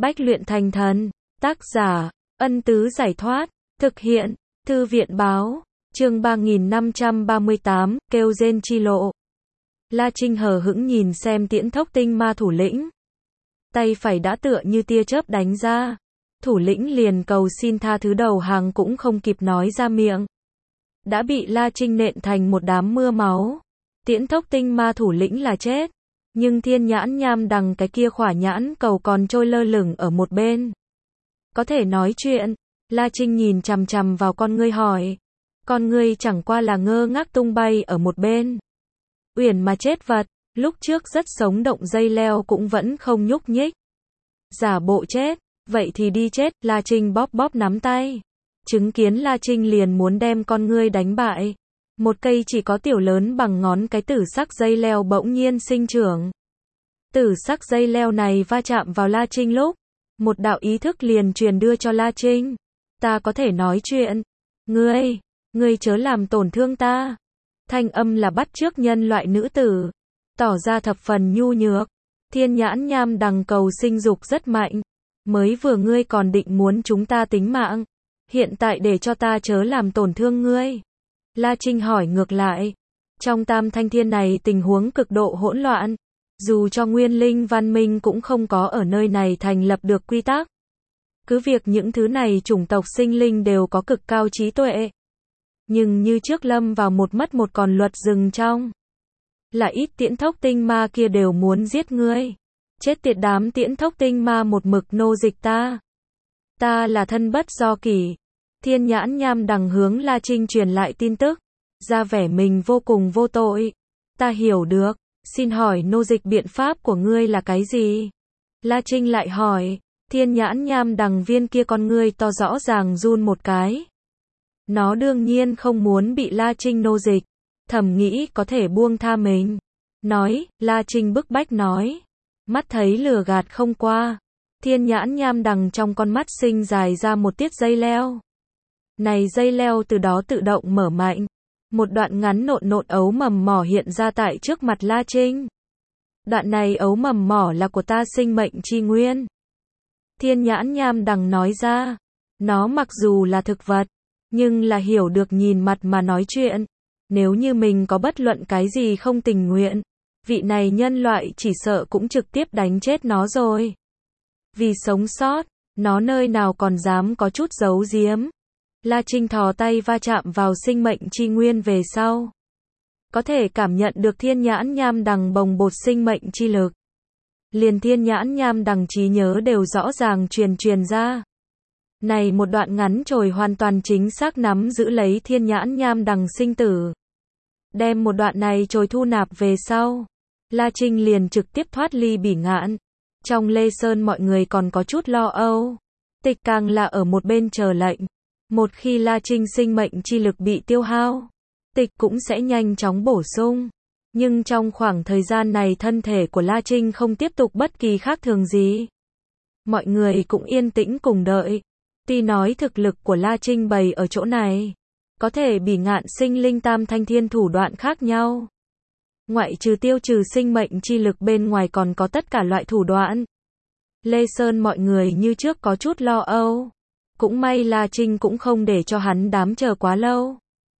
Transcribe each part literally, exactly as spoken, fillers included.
Bách luyện thành thần. Tác giả, Ân Tứ Giải Thoát. Thực hiện, Thư viện Báo. Chương ba nghìn năm trăm ba mươi tám, kêu rên chi lộ. La Trinh hờ hững nhìn xem Tiễn Thốc Tinh Ma thủ lĩnh. Tay phải đã tựa như tia chớp đánh ra. Thủ lĩnh liền cầu xin tha thứ đầu hàng cũng không kịp nói ra miệng. Đã bị La Trinh nện thành một đám mưa máu. Tiễn Thốc Tinh Ma thủ lĩnh là chết. Nhưng thiên nhãn nham đằng cái kia khỏa nhãn cầu còn trôi lơ lửng ở một bên. Có thể nói chuyện. La Trinh nhìn chằm chằm vào con ngươi hỏi. Con ngươi chẳng qua là ngơ ngác tung bay ở một bên. Uyển mà chết vật, lúc trước rất sống động dây leo cũng vẫn không nhúc nhích. Giả bộ chết, vậy thì đi chết, La Trinh bóp bóp nắm tay. Chứng kiến La Trinh liền muốn đem con ngươi đánh bại. Một cây chỉ có tiểu lớn bằng ngón cái tử sắc dây leo bỗng nhiên sinh trưởng. Tử sắc dây leo này va chạm vào La Trinh lúc. Một đạo ý thức liền truyền đưa cho La Trinh. Ta có thể nói chuyện. Ngươi, ngươi chớ làm tổn thương ta. Thanh âm là bắt chước nhân loại nữ tử. Tỏ ra thập phần nhu nhược. Thiên nhãn nham đằng cầu sinh dục rất mạnh. Mới vừa ngươi còn định muốn chúng ta tính mạng. Hiện tại để cho ta chớ làm tổn thương ngươi. La Trinh hỏi ngược lại. Trong tam thanh thiên này tình huống cực độ hỗn loạn. Dù cho nguyên linh văn minh cũng không có ở nơi này thành lập được quy tắc. Cứ việc những thứ này chủng tộc sinh linh đều có cực cao trí tuệ. Nhưng như trước lâm vào một mất một còn luật rừng trong. Là ít Tiễn Thốc Tinh Ma kia đều muốn giết ngươi. Chết tiệt đám Tiễn Thốc Tinh Ma một mực nô dịch ta. Ta là thân bất do kỷ. Thiên nhãn nham đằng hướng La Trinh truyền lại tin tức. Ra vẻ mình vô cùng vô tội. Ta hiểu được. Xin hỏi nô dịch biện pháp của ngươi là cái gì? La Trinh lại hỏi. Thiên nhãn nham đằng viên kia con ngươi to rõ ràng run một cái. Nó đương nhiên không muốn bị La Trinh nô dịch. Thầm nghĩ có thể buông tha mình. Nói, La Trinh bức bách nói. Mắt thấy lừa gạt không qua. Thiên nhãn nham đằng trong con mắt sinh dài ra một tiết dây leo. Này dây leo từ đó tự động mở mạnh. Một đoạn ngắn nộn nộn ấu mầm mỏ hiện ra tại trước mặt La Trinh. Đoạn này ấu mầm mỏ là của ta sinh mệnh chi nguyên. Thiên nhãn nham đằng nói ra. Nó mặc dù là thực vật. Nhưng là hiểu được nhìn mặt mà nói chuyện. Nếu như mình có bất luận cái gì không tình nguyện. Vị này nhân loại chỉ sợ cũng trực tiếp đánh chết nó rồi. Vì sống sót. Nó nơi nào còn dám có chút giấu giếm. La Trinh thò tay va chạm vào sinh mệnh chi nguyên về sau. Có thể cảm nhận được thiên nhãn nham đằng bồng bột sinh mệnh chi lực. Liền thiên nhãn nham đằng trí nhớ đều rõ ràng truyền truyền ra. Này một đoạn ngắn trồi hoàn toàn chính xác nắm giữ lấy thiên nhãn nham đằng sinh tử. Đem một đoạn này trồi thu nạp về sau. La Trinh liền trực tiếp thoát ly bỉ ngạn. Trong Lê Sơn mọi người còn có chút lo âu. Tịch càng là ở một bên chờ lệnh. Một khi La Trinh sinh mệnh chi lực bị tiêu hao. Tịch cũng sẽ nhanh chóng bổ sung. Nhưng trong khoảng thời gian này thân thể của La Trinh không tiếp tục bất kỳ khác thường gì. Mọi người cũng yên tĩnh cùng đợi. Tuy nói thực lực của La Trinh bày ở chỗ này. Có thể bỉ ngạn sinh linh tam thanh thiên thủ đoạn khác nhau. Ngoại trừ tiêu trừ sinh mệnh chi lực bên ngoài còn có tất cả loại thủ đoạn. Lê Sơn mọi người như trước có chút lo âu. Cũng may La Trinh cũng không để cho hắn đám chờ quá lâu.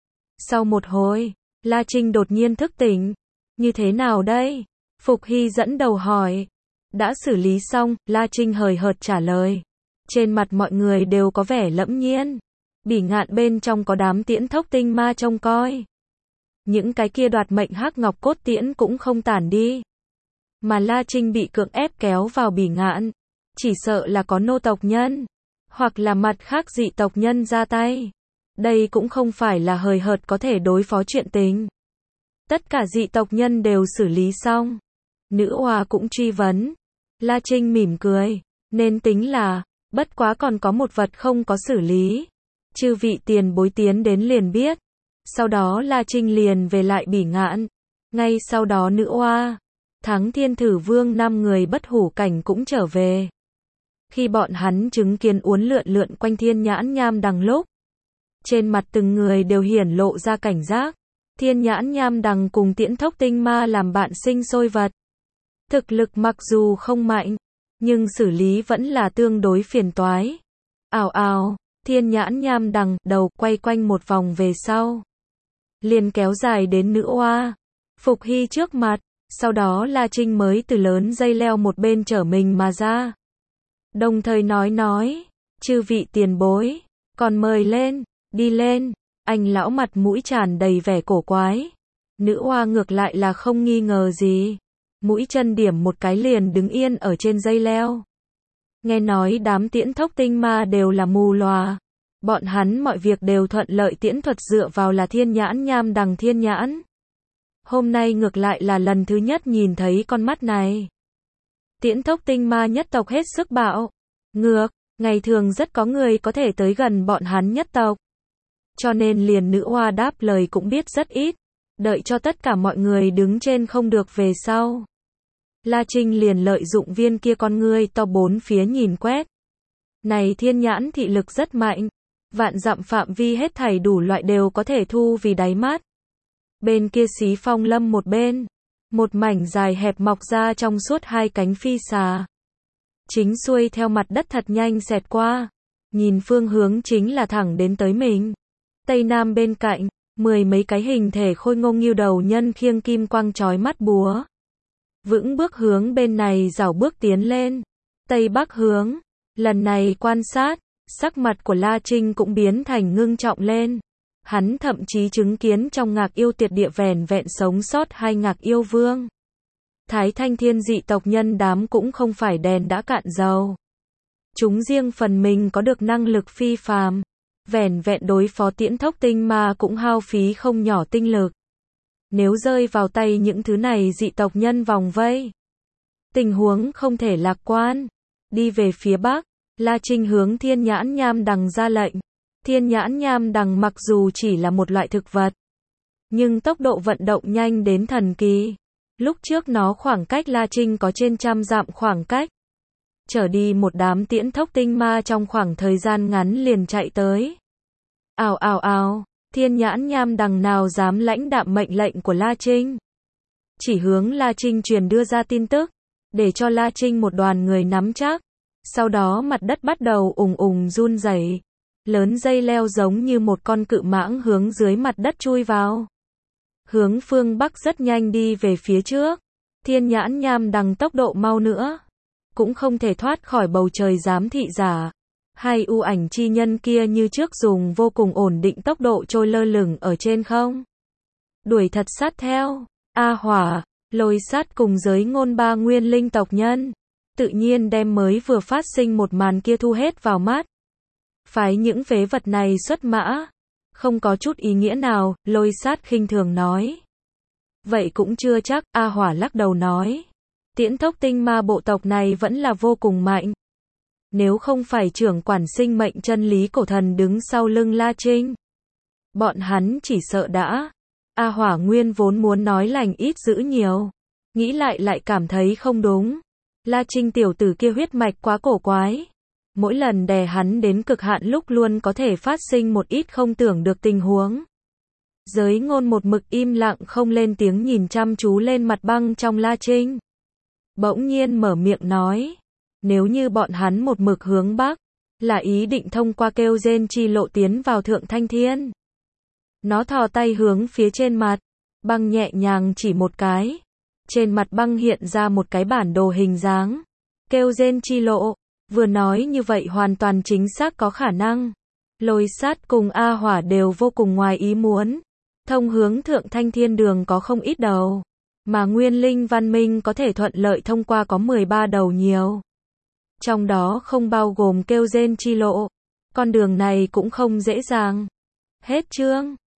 Sau một hồi, La Trinh đột nhiên thức tỉnh. Như thế nào đây? Phục Hy dẫn đầu hỏi. Đã xử lý xong, La Trinh hời hợt trả lời. Trên mặt mọi người đều có vẻ lẫm nhiên. Bỉ ngạn bên trong có đám Tiễn Thốc Tinh Ma trông coi. Những cái kia đoạt mệnh hắc ngọc cốt tiễn cũng không tản đi. Mà La Trinh bị cưỡng ép kéo vào bỉ ngạn. Chỉ sợ là có nô tộc nhân. Hoặc là mặt khác dị tộc nhân ra tay. Đây cũng không phải là hời hợt có thể đối phó chuyện tình. Tất cả dị tộc nhân đều xử lý xong. Nữ oa cũng truy vấn. La Trinh mỉm cười. Nên tính là, bất quá còn có một vật không có xử lý. Chư vị tiền bối tiến đến liền biết. Sau đó La Trinh liền về lại bỉ ngạn. Ngay sau đó nữ oa, Thắng Thiên Thử Vương năm người bất hủ cảnh cũng trở về. Khi bọn hắn chứng kiến uốn lượn lượn quanh thiên nhãn nham đằng lúc. Trên mặt từng người đều hiển lộ ra cảnh giác. Thiên nhãn nham đằng cùng Tiễn Thốc Tinh Ma làm bạn sinh sôi vật. Thực lực mặc dù không mạnh. nhưng xử lý vẫn là tương đối phiền toái. Ào ào, thiên nhãn nham đằng, đầu quay quanh một vòng về sau. Liền kéo dài đến nữ oa. Phục Hy trước mặt, sau đó La Trinh mới từ lớn dây leo một bên trở mình mà ra. Đồng thời nói nói, chư vị tiền bối, còn mời lên, đi lên, anh lão mặt mũi tràn đầy vẻ cổ quái. Nữ oa ngược lại là không nghi ngờ gì. Mũi chân điểm một cái liền đứng yên ở trên dây leo. Nghe nói đám tiễn thốc tinh ma đều là mù lòa. Bọn hắn mọi việc đều thuận lợi, tiễn thuật dựa vào là thiên nhãn nham đằng thiên nhãn. Hôm nay ngược lại là lần thứ nhất nhìn thấy con mắt này. Tiễn thốc tinh ma nhất tộc hết sức bạo ngược, ngày thường rất có người có thể tới gần bọn hắn nhất tộc. Cho nên liền nữ oa đáp lời cũng biết rất ít. Đợi cho tất cả mọi người đứng trên không được về sau. La Trinh liền lợi dụng viên kia con ngươi to bốn phía nhìn quét. Này thiên nhãn thị lực rất mạnh. Vạn dặm phạm vi hết thảy đủ loại đều có thể thu vì đáy mắt. Bên kia xí phong lâm một bên. Một mảnh dài hẹp mọc ra trong suốt hai cánh phi xà. Chính xuôi theo mặt đất thật nhanh xẹt qua. Nhìn phương hướng chính là thẳng đến tới mình. Tây Nam bên cạnh, mười mấy cái hình thể khôi ngông nghiêu đầu nhân khiêng kim quang chói mắt búa. Vững bước hướng bên này rảo bước tiến lên. Tây Bắc hướng. Lần này quan sát, sắc mặt của La Trinh cũng biến thành ngưng trọng lên. Hắn thậm chí chứng kiến trong ngạc yêu tiệt địa vẻn vẹn sống sót hai ngạc yêu vương. Thái Thanh Thiên dị tộc nhân đám cũng không phải đèn đã cạn dầu. Chúng riêng phần mình có được năng lực phi phàm. Vẻn vẹn đối phó tiễn thốc tinh ma cũng hao phí không nhỏ tinh lực. Nếu rơi vào tay những thứ này dị tộc nhân vòng vây, tình huống không thể lạc quan. Đi về phía Bắc, La Trinh hướng thiên nhãn nham đằng ra lệnh. Thiên nhãn nham đằng mặc dù chỉ là một loại thực vật, nhưng tốc độ vận động nhanh đến thần kỳ. Lúc trước nó khoảng cách La Trinh có trên trăm dặm khoảng cách. Chở đi một đám tiễn thốc tinh ma trong khoảng thời gian ngắn liền chạy tới. Ào ào ào, thiên nhãn nham đằng nào dám lãnh đạm mệnh lệnh của La Trinh. Chỉ hướng La Trinh truyền đưa ra tin tức, để cho La Trinh một đoàn người nắm chắc. Sau đó mặt đất bắt đầu ùng ùng run rẩy. Lớn dây leo giống như một con cự mãng hướng dưới mặt đất chui vào. Hướng phương Bắc rất nhanh đi về phía trước. Thiên nhãn nham đằng tốc độ mau nữa, cũng không thể thoát khỏi bầu trời giám thị giả. Hai u ảnh chi nhân kia như trước dùng vô cùng ổn định tốc độ trôi lơ lửng ở trên không. Đuổi thật sát theo. A Hỏa, Lôi Sát cùng giới ngôn ba nguyên linh tộc nhân. Tự nhiên đem mới vừa phát sinh một màn kia thu hết vào mắt. Phái những phế vật này xuất mã. Không có chút ý nghĩa nào, Lôi Sát khinh thường nói. Vậy cũng chưa chắc, A Hỏa lắc đầu nói. Tiễn thốc tinh ma bộ tộc này vẫn là vô cùng mạnh. Nếu không phải trưởng quản sinh mệnh chân lý cổ thần đứng sau lưng La Trinh, bọn hắn chỉ sợ đã. A Hỏa nguyên vốn muốn nói lành ít giữ nhiều. Nghĩ lại lại cảm thấy không đúng. La Trinh tiểu tử kia huyết mạch quá cổ quái. Mỗi lần đè hắn đến cực hạn lúc luôn có thể phát sinh một ít không tưởng được tình huống. Giới ngôn một mực im lặng không lên tiếng nhìn chăm chú lên mặt băng trong La Trinh. Bỗng nhiên mở miệng nói. Nếu như bọn hắn một mực hướng Bắc, là ý định thông qua kêu rên chi lộ tiến vào Thượng Thanh Thiên. Nó thò tay hướng phía trên mặt, băng nhẹ nhàng chỉ một cái. Trên mặt băng hiện ra một cái bản đồ hình dáng. Kêu rên chi lộ, vừa nói như vậy hoàn toàn chính xác có khả năng. Lôi Sát cùng A Hỏa đều vô cùng ngoài ý muốn. Thông hướng Thượng Thanh Thiên đường có không ít đầu, mà nguyên linh văn minh có thể thuận lợi thông qua có mười ba đầu nhiều. Trong đó không bao gồm kêu rên chi lộ. Con đường này cũng không dễ dàng. Hết chương.